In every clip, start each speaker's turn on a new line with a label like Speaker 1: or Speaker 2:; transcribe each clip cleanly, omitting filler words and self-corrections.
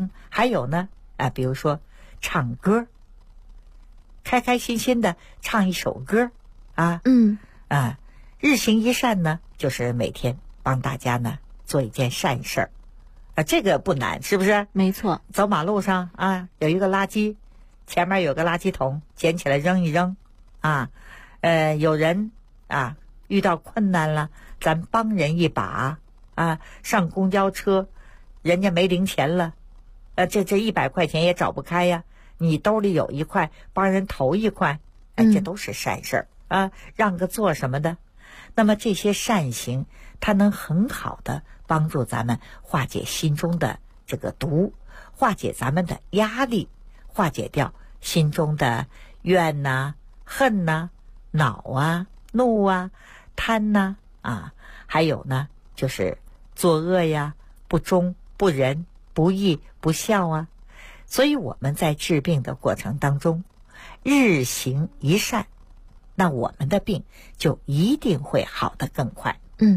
Speaker 1: 还有呢比如说唱歌，开开心心的唱一首歌日行一善呢，就是每天帮大家呢做一件善事儿这个不难，是不是？
Speaker 2: 没错。
Speaker 1: 走马路上有一个垃圾，前面有个垃圾桶，捡起来扔一扔有人遇到困难了，咱帮人一把上公交车，人家没零钱了这100块钱也找不开呀，你兜里有1块，帮人投1块这都是善事儿让个座什么的。那么这些善行它能很好的帮助咱们化解心中的这个毒，化解咱们的压力，化解掉心中的怨恨恼怒贪还有呢就是作恶呀，不忠不仁不义不孝所以我们在治病的过程当中日行一善，那我们的病就一定会好得更快。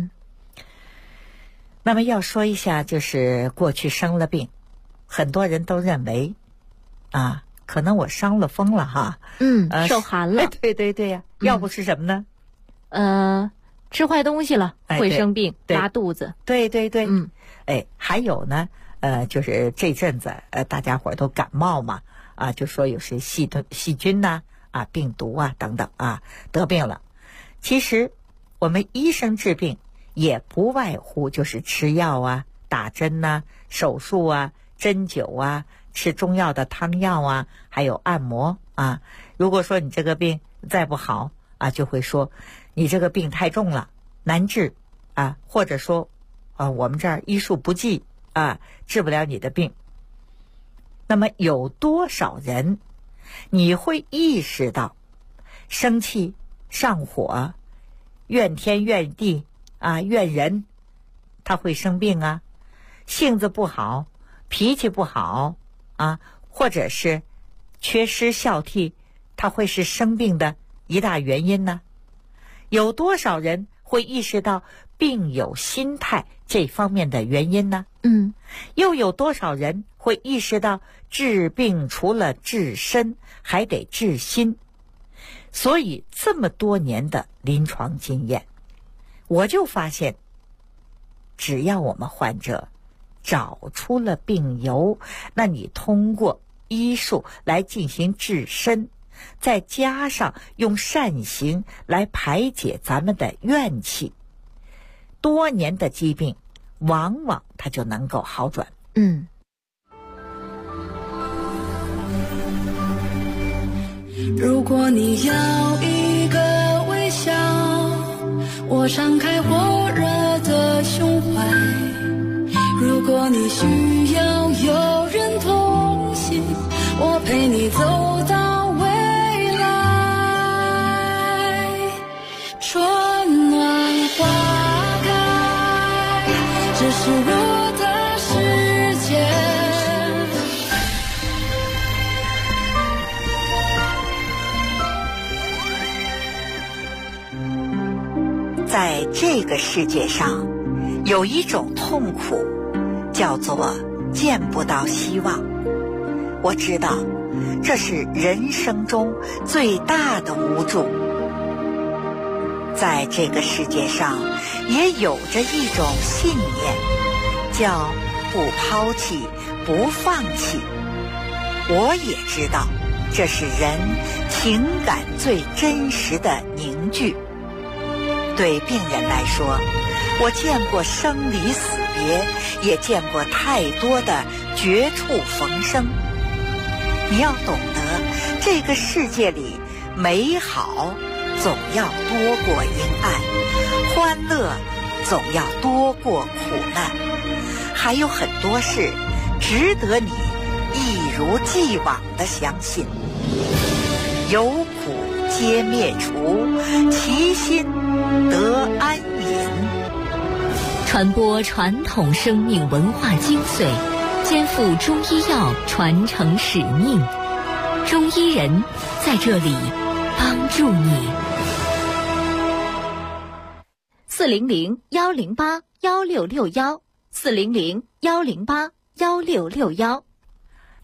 Speaker 1: 那么要说一下，就是过去生了病，很多人都认为可能我伤了风了哈
Speaker 2: 受寒了
Speaker 1: 对对对呀要不是什么
Speaker 2: 呢吃坏东西了会生病拉肚子。
Speaker 1: 对对对还有呢就是这阵子大家伙都感冒嘛就说有些细菌病毒等等得病了。其实我们医生治病也不外乎就是吃药打针手术针灸吃中药的汤药还有按摩如果说你这个病再不好就会说你这个病太重了难治或者说我们这儿医术不济治不了你的病。那么有多少人你会意识到生气上火怨天怨地怨人他会生病性子不好脾气不好或者是缺失孝悌，他会是生病的一大原因呢？有多少人会意识到病有心态这方面的原因呢？又有多少人会意识到治病除了治身还得治心？所以这么多年的临床经验，我就发现只要我们患者找出了病由，那你通过医术来进行治身，再加上用善行来排解咱们的怨气，多年的疾病往往它就能够好转。
Speaker 3: 如果你要一个微笑，我敞开火热的胸怀；如果你需要有人同行，我陪你走到未来。春暖花开，这是我的世界。
Speaker 1: 在这个世界上，有一种痛苦，叫做见不到希望。我知道，这是人生中最大的无助。在这个世界上，也有着一种信念，叫不抛弃，不放弃。我也知道，这是人情感最真实的凝聚。对病人来说，我见过生离死别，也见过太多的绝处逢生。你要懂得，这个世界里美好总要多过阴暗，欢乐总要多过苦难，还有很多事值得你一如既往地相信。有苦皆灭除，其心得安隐。
Speaker 4: 传播传统生命文化精髓，肩负中医药传承使命。中医人在这里帮助你。
Speaker 2: 400-108-1661，400-108-1661，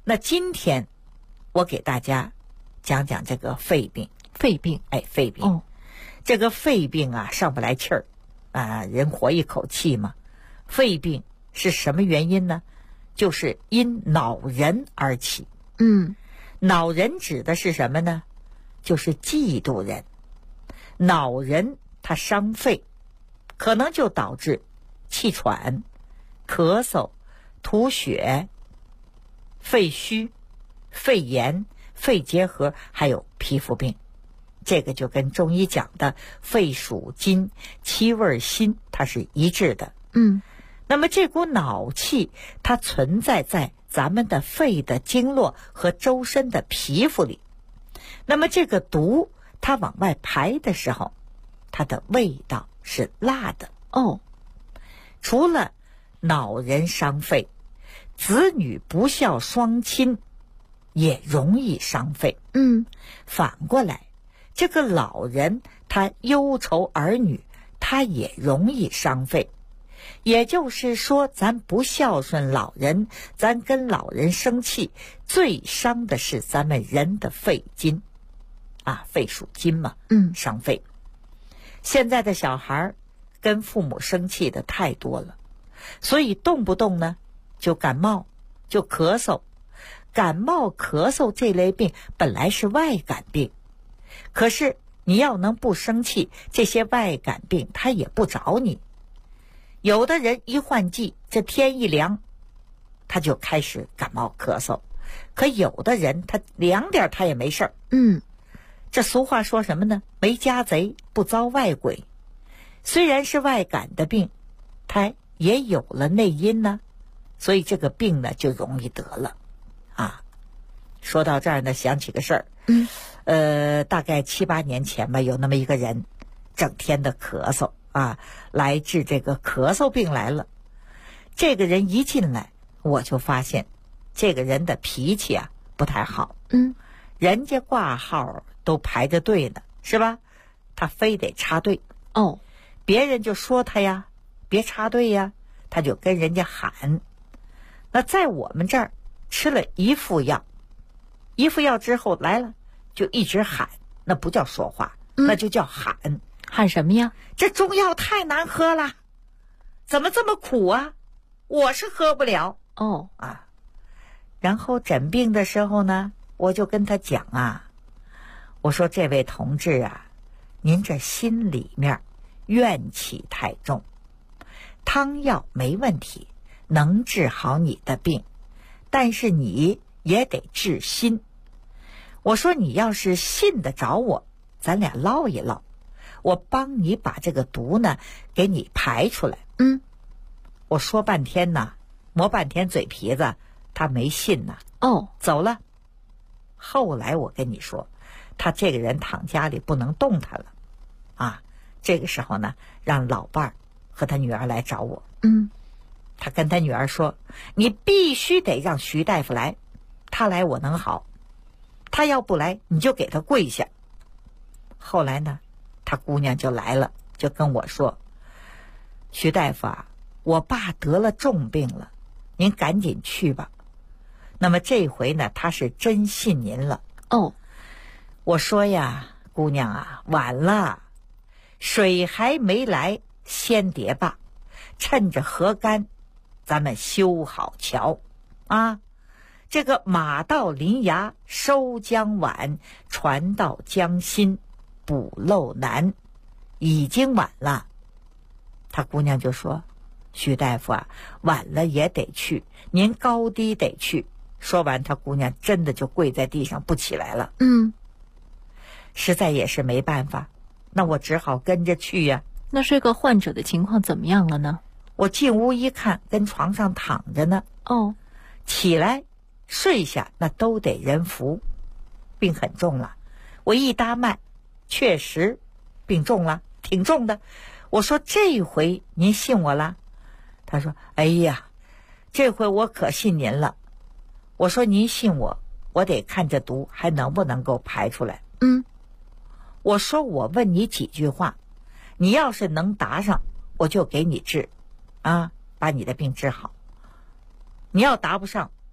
Speaker 1: 那今天我给大家讲讲这个肺病。
Speaker 2: 肺病，
Speaker 1: 肺病。
Speaker 2: 哦，
Speaker 1: 这个肺病啊，上不来气儿啊，人活一口气嘛。肺病是什么原因呢？就是因恼人而起。恼人指的是什么呢？就是嫉妒人。恼人它伤肺，可能就导致气喘、咳嗽、吐血、肺虚、肺炎、肺结核，还有皮肤病。这个就跟中医讲的肺属金，气味辛，它是一致的。那么这股恼气它存在在咱们的肺的经络和周身的皮肤里。那么这个毒它往外排的时候，它的味道是辣的。除了恼人伤肺，子女不孝双亲也容易伤肺。反过来，这个老人他忧愁儿女，他也容易伤肺。也就是说，咱不孝顺老人，咱跟老人生气，最伤的是咱们人的肺金啊，肺属金嘛，伤肺。现在的小孩跟父母生气的太多了，所以动不动呢就感冒，就咳嗽。感冒咳嗽这类病本来是外感病，可是你要能不生气，这些外感病它也不找你。有的人一换季，这天一凉他就开始感冒咳嗽，可有的人他凉点他也没事儿。这俗话说什么呢？没家贼不遭外鬼。虽然是外感的病，它也有了内因呢，所以这个病呢就容易得了啊。说到这儿呢，想起个事儿。大概7、8年前吧，有那么一个人整天的咳嗽啊，来治这个咳嗽病来了。这个人一进来，我就发现这个人的脾气啊不太好。人家挂号都排着队呢，是吧？他非得插队。别人就说他呀，别插队呀，他就跟人家喊。那在我们这儿吃了一副药之后来了，就一直喊，那不叫说话，那就叫喊。
Speaker 2: 喊什么呀？
Speaker 1: 这中药太难喝了，怎么这么苦啊？我是喝不了。然后诊病的时候呢，我就跟他讲啊，我说这位同志啊，您这心里面怨气太重，汤药没问题，能治好你的病，但是你也得治心。我说你要是信得着我，咱俩唠一唠，我帮你把这个毒呢给你排出来。我说半天呢，磨半天嘴皮子，他没信呢。走了。后来我跟你说，他这个人躺家里不能动弹了啊。这个时候呢，让老伴儿和他女儿来找我。他跟他女儿说，你必须得让徐大夫来，他来我能好，他要不来你就给他跪下。后来呢，他姑娘就来了，就跟我说，徐大夫啊，我爸得了重病了，您赶紧去吧。那么这回呢，他是真信您了。我说呀，姑娘啊，晚了，水还没来先别罢，趁着河干咱们修好桥啊。这个马到临崖收江晚，船到江心补漏难，已经晚了。他姑娘就说，徐大夫啊，晚了也得去，您高低得去。说完，他姑娘真的就跪在地上不起来了。实在也是没办法，那我只好跟着去呀。
Speaker 2: 那这个患者的情况怎么样了呢？
Speaker 1: 我进屋一看，跟床上躺着呢。起来睡下那都得人扶，病很重了。我一搭脉，确实病重了，挺重的。我说这回您信我了？他说，哎呀，这回我可信您了。我说您信我，我得看这毒还能不能够排出来。我说我问你几句话，你要是能答上，我就给你治啊，把你的病治好。你要答不上，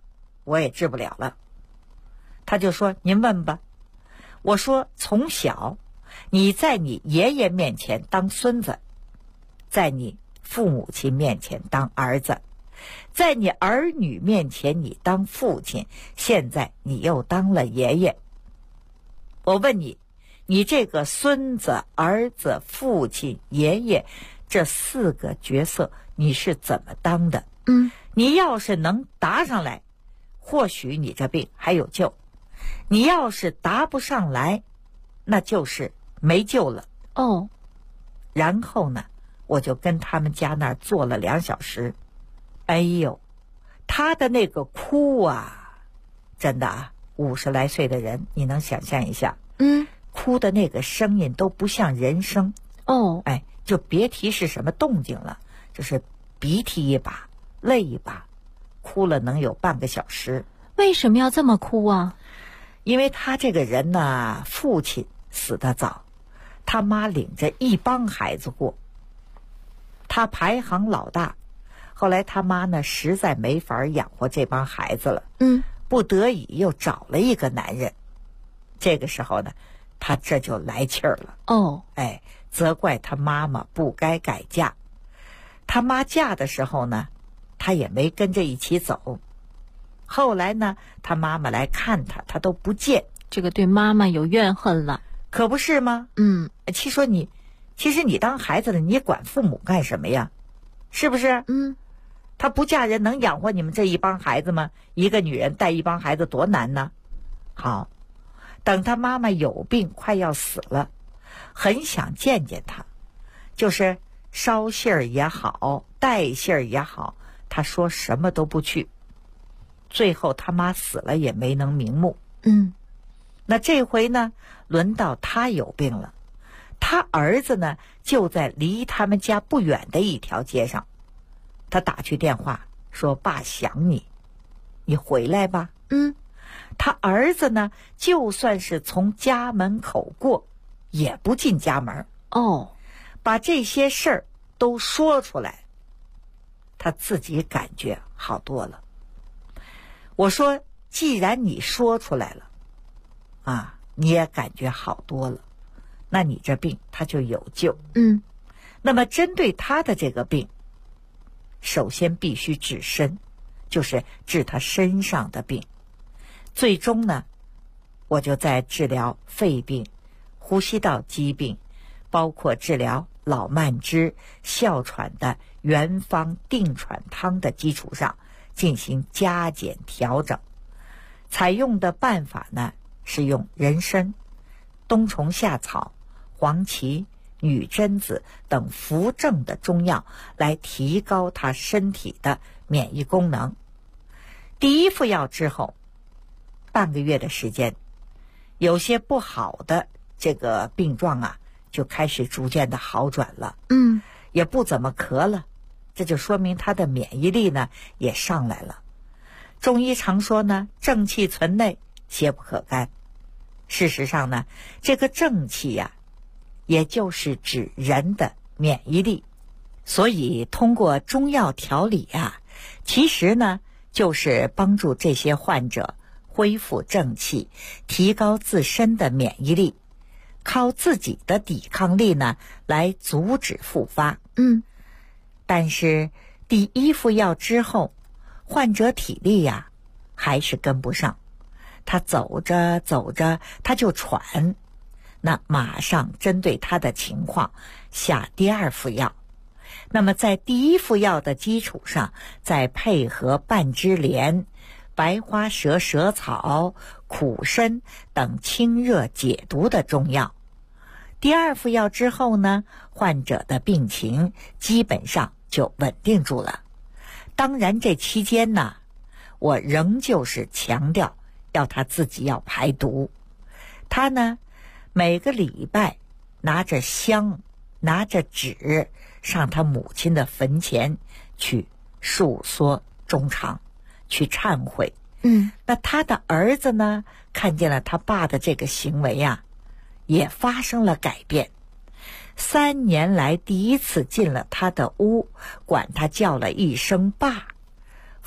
Speaker 1: 我也治不了了。他就说您问吧。我说从小你在你爷爷面前当孙子，在你父母亲面前当儿子，在你儿女面前你当父亲，现在你又当了爷爷。我问你，你这个孙子、儿子、父亲、爷爷这4个角色你是怎么当的？你要是能答上来，或许你这病还有救；你要是答不上来，那就是没救了。然后呢，我就跟他们家那儿坐了2小时。哎呦，他的那个哭啊，真的啊，50来岁的人，你能想象一下，哭的那个声音都不像人声。哎，就别提是什么动静了，就是鼻涕一把，泪一把，哭了能有半个小时。
Speaker 2: 为什么要这么哭啊？
Speaker 1: 因为他这个人呢，父亲死得早，他妈领着一帮孩子过，他排行老大。后来他妈呢，实在没法养活这帮孩子了，不得已又找了一个男人。这个时候呢，他这就来气儿了。哎，责怪他妈妈不该改嫁。他妈嫁的时候呢，他也没跟着一起走。后来呢，他妈妈来看他，他都不见。
Speaker 2: 这个对妈妈有怨恨了。
Speaker 1: 可不是吗？其实你当孩子的，你管父母干什么呀？是不是？她不嫁人能养活你们这一帮孩子吗？一个女人带一帮孩子多难呢。好，等她妈妈有病快要死了，很想见见她，就是捎信儿也好，带信儿也好，她说什么都不去。最后他妈死了也没能瞑目。那这回呢，轮到他有病了。他儿子呢，就在离他们家不远的一条街上。他打去电话说：“爸想你，你回来吧。”他儿子呢，就算是从家门口过，也不进家门。把这些事儿都说出来，他自己感觉好多了。我说，既然你说出来了，你也感觉好多了，那你这病他就有救。那么针对他的这个病，首先必须治身，就是治他身上的病。最终呢，我就在治疗肺病、呼吸道疾病，包括治疗老慢支、哮喘的原方定喘汤的基础上进行加减调整。采用的办法呢，是用人参、冬虫夏草、黄芪、女贞子等扶正的中药来提高他身体的免疫功能。第一副药之后，半个月的时间，有些不好的这个病状就开始逐渐的好转了。也不怎么咳了，这就说明他的免疫力呢也上来了。中医常说呢，正气存内，邪不可干。事实上呢，这个正气也就是指人的免疫力。所以通过中药调理其实呢就是帮助这些患者恢复正气，提高自身的免疫力，靠自己的抵抗力呢来阻止复发。但是第一副药之后，患者体力还是跟不上，他走着走着他就喘，那马上针对他的情况下第二副药。那么在第一副药的基础上，再配合半枝莲、白花蛇草、苦参等清热解毒的中药。第二副药之后呢，患者的病情基本上就稳定住了。当然这期间呢，我仍旧是强调要他自己要排毒。他呢，每个礼拜拿着香拿着纸上他母亲的坟前去述说衷肠，去忏悔。那他的儿子呢，看见了他爸的这个行为也发生了改变。3年来第一次进了他的屋，管他叫了一声爸，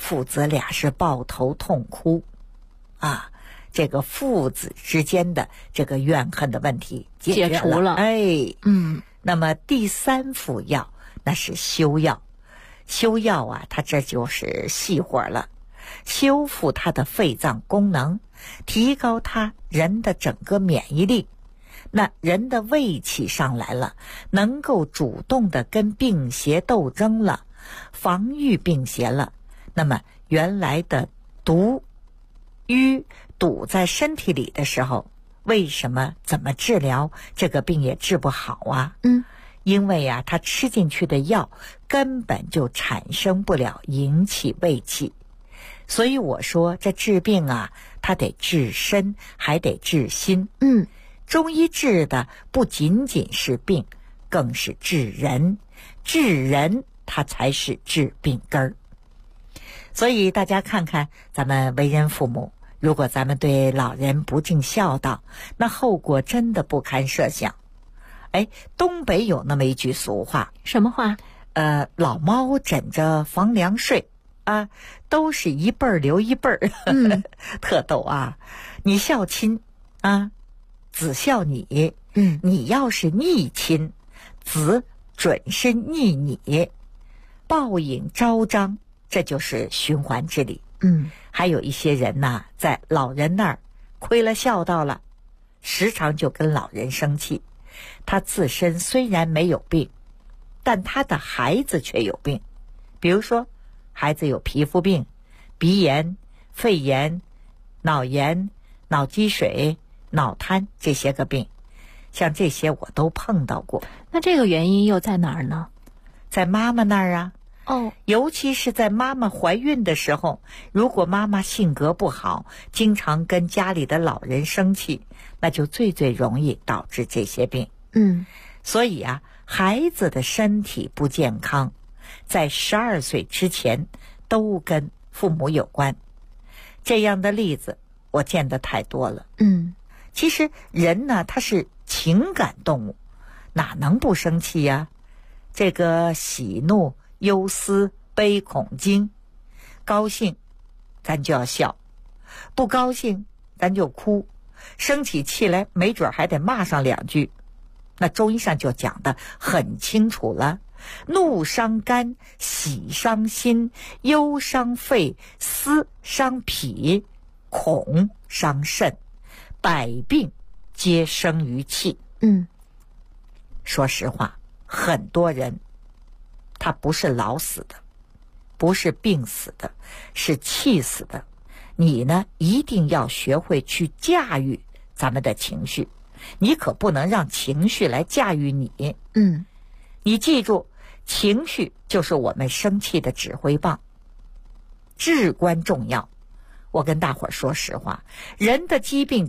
Speaker 1: 父子俩是抱头痛哭啊，这个父子之间的这个怨恨的问题解
Speaker 2: 除了。
Speaker 1: 那么第3副药那是修药。修药啊，它这就是细活了，修复它的肺脏功能，提高它人的整个免疫力。那人的胃气上来了，能够主动的跟病邪斗争了，防御病邪了。那么原来的毒瘀堵在身体里的时候，为什么怎么治疗这个病也治不好啊？因为啊，他吃进去的药根本就产生不了营气胃气。所以我说这治病啊，它得治身还得治心。中医治的不仅仅是病，更是治人，治人它才是治病根儿。所以大家看看咱们为人父母，如果咱们对老人不尽孝道，那后果真的不堪设想。东北有那么一句俗话。
Speaker 2: 什么话？
Speaker 1: 老猫枕着房梁睡啊，都是一辈儿留一辈儿。特逗啊！你孝亲啊，子孝你。你要是逆亲，子准是逆你。报应昭彰，这就是循环之理。还有一些人呐，在老人那儿亏了孝道了，时常就跟老人生气。他自身虽然没有病，但他的孩子却有病。比如说孩子有皮肤病、鼻炎、肺炎、脑炎、脑积水、脑瘫这些个病，像这些我都碰到过。
Speaker 2: 那这个原因又在哪儿呢？
Speaker 1: 在妈妈那儿啊。尤其是在妈妈怀孕的时候，如果妈妈性格不好，经常跟家里的老人生气，那就最容易导致这些病。所以啊，孩子的身体不健康，在12岁之前都跟父母有关。这样的例子我见得太多了。其实人呢，他是情感动物，哪能不生气呀？这个喜怒忧思悲恐惊，高兴咱就要笑，不高兴咱就哭，生起气来没准还得骂上2句。那中医上就讲得很清楚了，怒伤肝，喜伤心，忧伤肺，思伤脾，恐伤肾，百病皆生于气。说实话，很多人他不是老死的，不是病死的，是气死的。你呢，一定要学会去驾驭咱们的情绪，你可不能让情绪来驾驭你。你记住，情绪就是我们生气的指挥棒，至关重要。我跟大伙儿说实话，人的疾病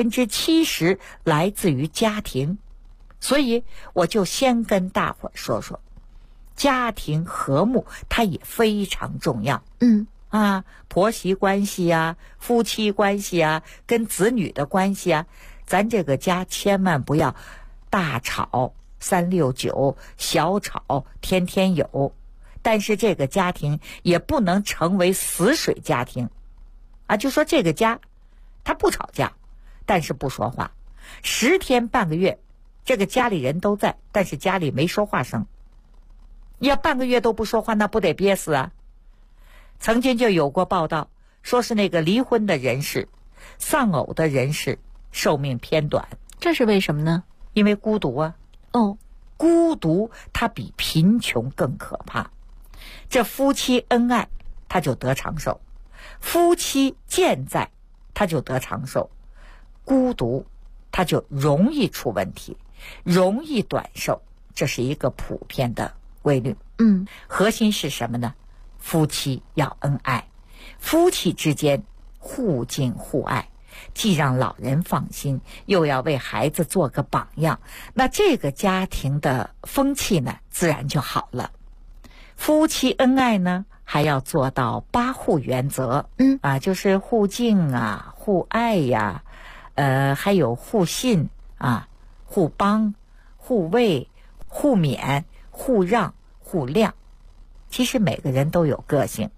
Speaker 1: 70%来自于家庭，所以我就先跟大伙儿说说家庭和睦，它也非常重要。婆媳关系啊，夫妻关系啊，跟子女的关系啊，咱这个家千万不要大吵369，小吵天天有。但是这个家庭也不能成为死水家庭啊，就说这个家他不吵架，但是不说话，10天半个月这个家里人都在，但是家里没说话声，要半个月都不说话，那不得憋死啊。曾经就有过报道，说是那个离婚的人士、丧偶的人士寿命偏短。
Speaker 2: 这是为什么呢？
Speaker 1: 因为孤独啊。孤独它比贫穷更可怕。这夫妻恩爱他就得长寿，夫妻健在他就得长寿，孤独他就容易出问题，容易短寿，这是一个普遍的规律。核心是什么呢？夫妻要恩爱，夫妻之间互敬互爱，既让老人放心，又要为孩子做个榜样，那这个家庭的风气呢，自然就好了。夫妻恩爱呢，还要做到8互原则。就是互敬啊，互爱呀，还有互信啊，互帮、互慰、互勉、互让、互谅。其实每个人都有个性，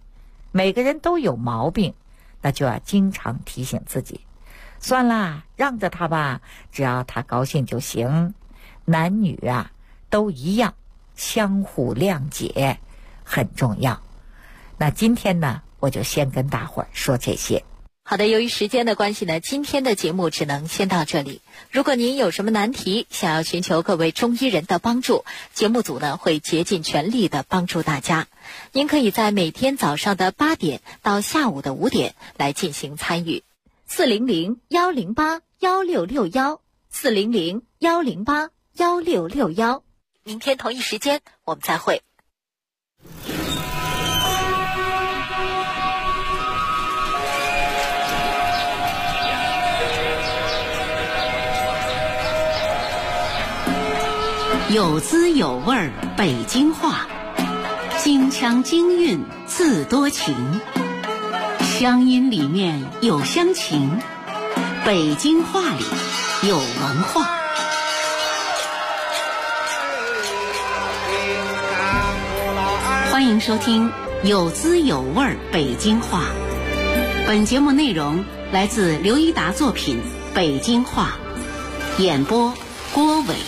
Speaker 1: 每个人都有毛病，那就要经常提醒自己，算啦，让着他吧，只要他高兴就行。男女啊都一样，相互谅解很重要。那今天呢，我就先跟大伙儿说这些。
Speaker 4: 好的，由于时间的关系呢，今天的节目只能先到这里。如果您有什么难题，想要寻求各位中医人的帮助，节目组呢会竭尽全力的帮助大家。您可以在每天早上的8点到下午的5点来进行参与。400-108-1661400-108-166明天同一时间我们再会。
Speaker 5: 有滋有味儿北京话，京腔京韵自多情，乡音里面有乡情，北京话里有文化。欢迎收听有滋有味儿北京话。本节目内容来自刘一达作品《北京话》，演播郭伟。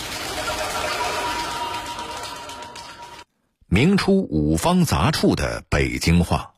Speaker 6: 明初五方杂处的北京话。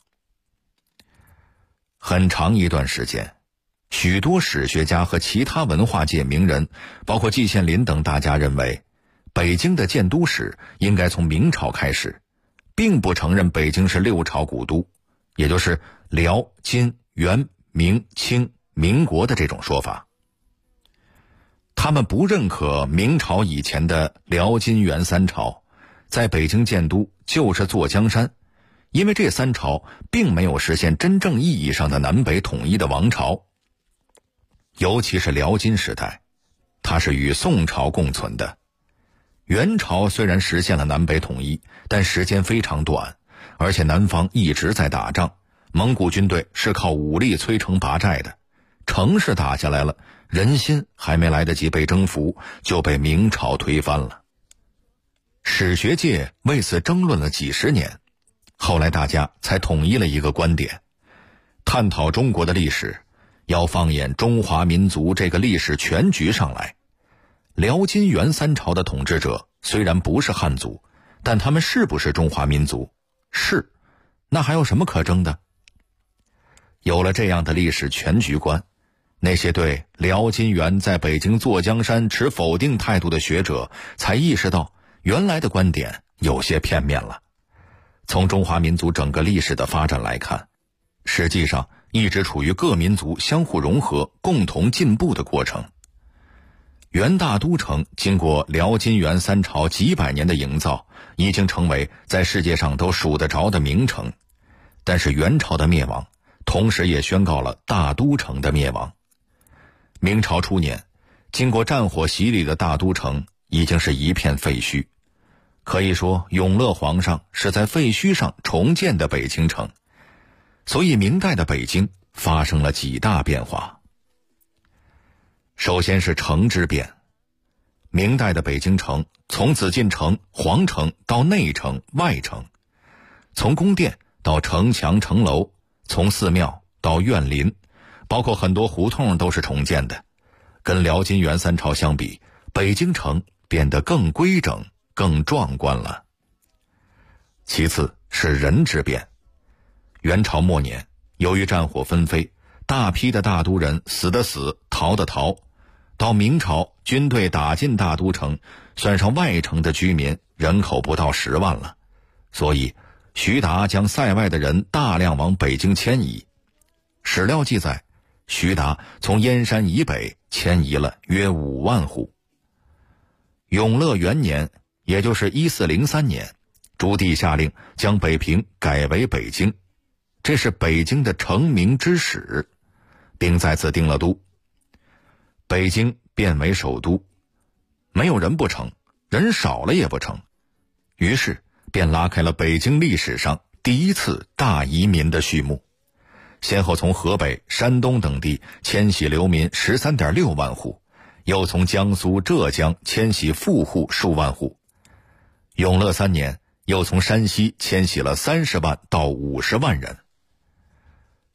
Speaker 6: 很长一段时间，许多史学家和其他文化界名人，包括季羡林等大家认为，北京的建都史应该从明朝开始，并不承认北京是6朝古都，也就是辽、金、元、明、清、民国的这种说法。他们不认可明朝以前的辽、金、元3朝在北京建都就是坐江山，因为这3朝并没有实现真正意义上的南北统一的王朝。尤其是辽金时代，它是与宋朝共存的。元朝虽然实现了南北统一，但时间非常短，而且南方一直在打仗，蒙古军队是靠武力摧城拔寨的，城市打下来了，人心还没来得及被征服，就被明朝推翻了。史学界为此争论了几十年，后来大家才统一了一个观点：探讨中国的历史，要放眼中华民族这个历史全局上来。辽金元3朝的统治者虽然不是汉族，但他们是不是中华民族？是，那还有什么可争的？有了这样的历史全局观，那些对辽金元在北京坐江山持否定态度的学者才意识到，原来的观点有些片面了。从中华民族整个历史的发展来看，实际上一直处于各民族相互融合、共同进步的过程。元大都城经过辽金元3朝几百年的营造，已经成为在世界上都数得着的名城。但是元朝的灭亡，同时也宣告了大都城的灭亡。明朝初年，经过战火洗礼的大都城已经是一片废墟，可以说永乐皇上是在废墟上重建的北京城。所以明代的北京发生了几大变化。首先是城之变。明代的北京城从紫禁城、皇城到内城、外城，从宫殿到城墙、城楼，从寺庙到苑林，包括很多胡同都是重建的。跟辽金元3朝相比，北京城变得更规整、更壮观了。其次是人之变。元朝末年，由于战火纷飞，大批的大都人死的死，逃的逃。到明朝，军队打进大都城，算上外城的居民，人口不到10万了。所以徐达将塞外的人大量往北京迁移。史料记载，徐达从燕山以北迁移了约5万户。永乐元年，也就是1403年，朱棣下令将北平改为北京，这是北京的成名之始，并在此定了都。北京变为首都，没有人不成，人少了也不成，于是便拉开了北京历史上第一次大移民的序幕，先后从河北、山东等地迁徙流民 13.6 万户，又从江苏、浙江迁徙富户数万户。永乐3年，又从山西迁徙了30万到50万人。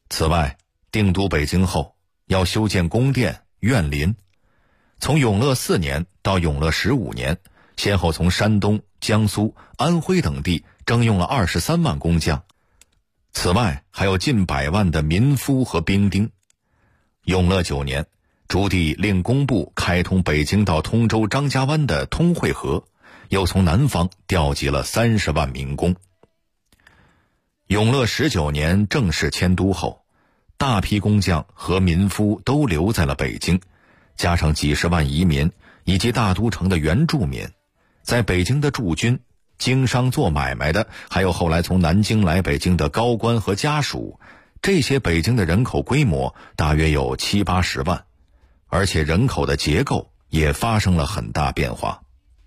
Speaker 6: 此外，定都北京后，要修建宫殿、苑林。从永乐4年到永乐15年，先后从山东、江苏、安徽等地征用了23万工匠。此外，还有近100万的民夫和兵丁。永乐9年，朱棣令工部开通北京到通州张家湾的通惠河，又从南方调集了30万民工。永乐19年正式迁都后，大批工匠和民夫都留在了北京，加上几十万移民以及大都城的原住民，在北京的驻军、经商做买卖的，还有后来从南京来北京的高官和家属，这些北京的人口规模大约有70、80万，而且人口的结构也发生了很大变化。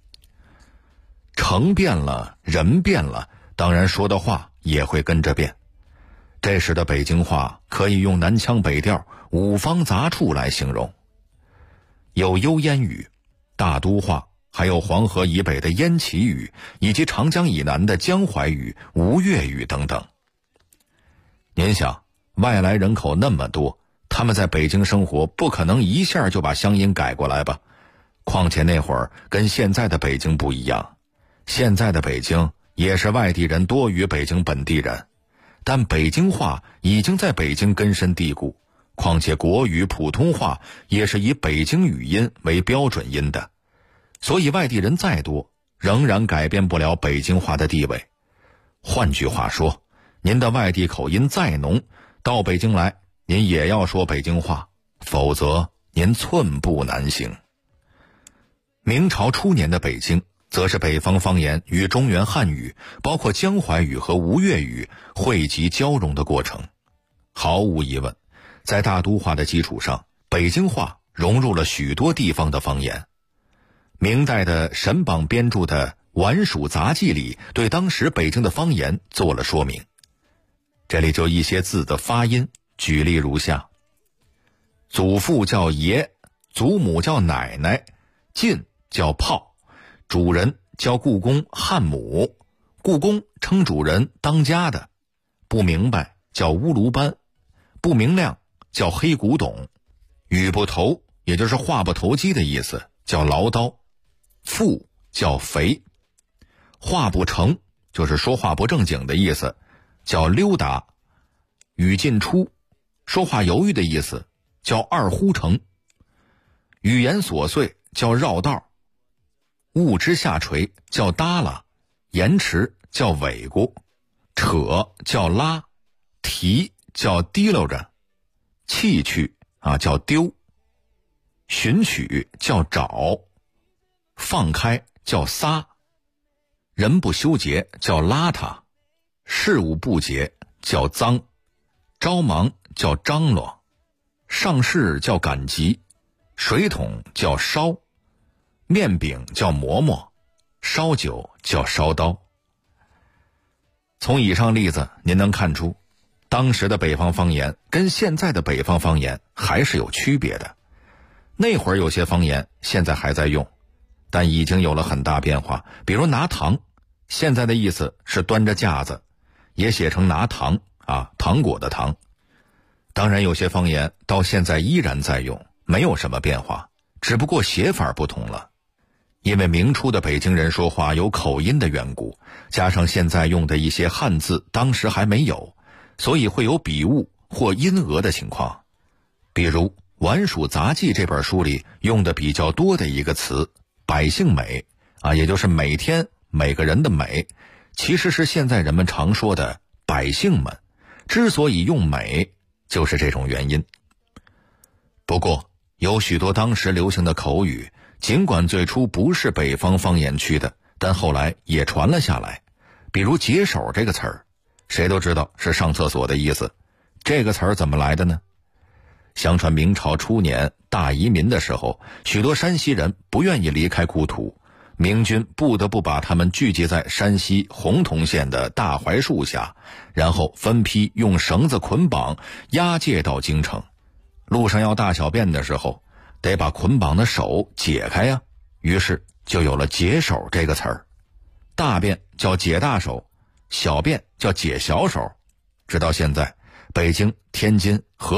Speaker 6: 城变了，人变了，当然说的话也会跟着变。这时的北京话可以用南腔北调、五方杂处来形容，有幽燕语、大都话，还有黄河以北的燕齐语，以及长江以南的江淮语、吴越语等等。您想，外来人口那么多，他们在北京生活，不可能一下就把乡音改过来吧？况且那会儿跟现在的北京不一样，现在的北京也是外地人多于北京本地人，但北京话已经在北京根深蒂固，况且国语、普通话也是以北京语音为标准音的，所以外地人再多，仍然改变不了北京话的地位。换句话说，您的外地口音再浓，到北京来，您也要说北京话，否则您寸步难行。明朝初年的北京，则是北方方言与中原汉语，包括江淮语和吴越语汇集交融的过程。毫无疑问，在大都话的基础上，北京话融入了许多地方的方言。明代的沈榜编著的《宛署杂记》里，对当时北京的方言做了说明。这里就一些字的发音，举例如下：祖父叫爷，祖母叫奶奶，进叫炮，主人叫故宫汉母，故宫称主人当家的，不明白叫乌卢班，不明亮叫黑古董，语不投也就是话不投机的意思，叫唠叨，富叫肥，话不成就是说话不正经的意思，叫溜达，语进出说话犹豫的意思，叫二呼成，语言琐碎叫绕道，物之下垂叫耷拉，延迟叫尾咕，扯叫拉，提叫提溜着，弃去叫丢，寻取叫找，放开叫撒，人不修洁叫邋遢，事务不洁叫脏，着忙叫张罗，上事叫赶集，水桶叫烧，面饼叫馍馍，烧酒叫烧刀。从以上例子您能看出，当时的北方方言跟现在的北方方言还是有区别的。那会儿有些方言现在还在用，但已经有了很大变化。比如拿糖，现在的意思是端着架子，也写成拿糖糖果的糖。当然有些方言到现在依然在用，没有什么变化，只不过写法不同了。因为明初的北京人说话有口音的缘故，加上现在用的一些汉字当时还没有，所以会有笔误或音讹的情况。比如《宛署杂记》这本书里用的比较多的一个词百姓美也就是每天每个人的美，其实是现在人们常说的百姓们，之所以用美就是这种原因。不过有许多当时流行的口语，尽管最初不是北方方言区的，但后来也传了下来。比如解手这个词儿，谁都知道是上厕所的意思。这个词儿怎么来的呢？相传明朝初年大移民的时候，许多山西人不愿意离开故土，明军不得不把他们聚集在山西洪洞县的大槐树下，然后分批用绳子捆绑押解到京城。路上要大小便的时候，得把捆绑的手解开呀，于是就有了解手这个词儿。大便叫解大手，小便叫解小手。直到现在， 北京、天津、河